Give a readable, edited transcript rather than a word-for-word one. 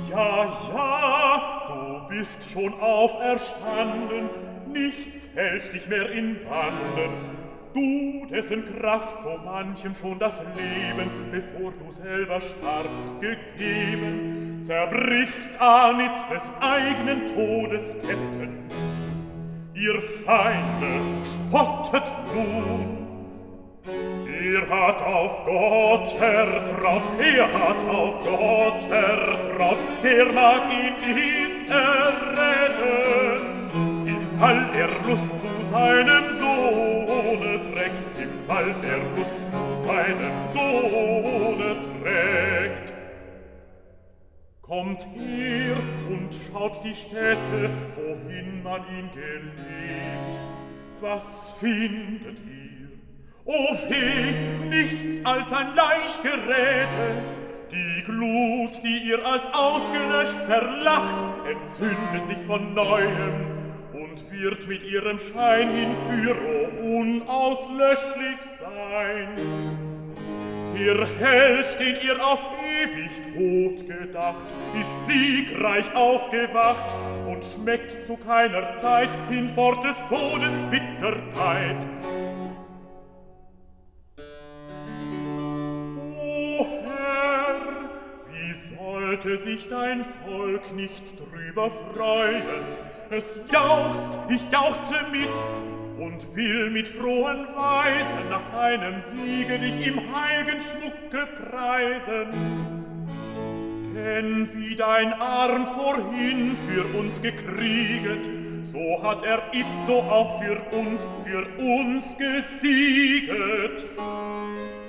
Ja, ja, du bist schon auferstanden, nichts hält dich mehr in Banden. Du, dessen Kraft so manchem schon das Leben, bevor du selber starbst, gegeben, zerbrichst anitz des eigenen Todes Ketten. Ihr Feinde spottet nun. Er hat auf Gott vertraut, er hat auf Gott vertraut, er mag ihn jetzt erretten. Im Fall er Lust zu seinem Sohne trägt, im Fall er Lust zu seinem Sohne trägt. Kommt her und schaut die Städte, wohin man ihn gelegt. Was findet ihr? O weh, nichts als ein Laichgeräte. Die Glut, die ihr als ausgelöscht verlacht, entzündet sich von Neuem und wird mit ihrem Schein hinfür unauslöschlich sein. Ihr Held, den ihr auf ewig tot gedacht, ist siegreich aufgewacht und schmeckt zu keiner Zeit hinfort des Todes Bitterkeit. O Herr, wie sollte sich dein Volk nicht drüber freuen? Es jauchzt, ich jauchze mit und will mit frohen Weisen nach deinem Siege dich im heiligen Schmucke preisen. Denn wie dein Arm vorhin für uns gekrieget, so hat er itzo auch für uns gesieget.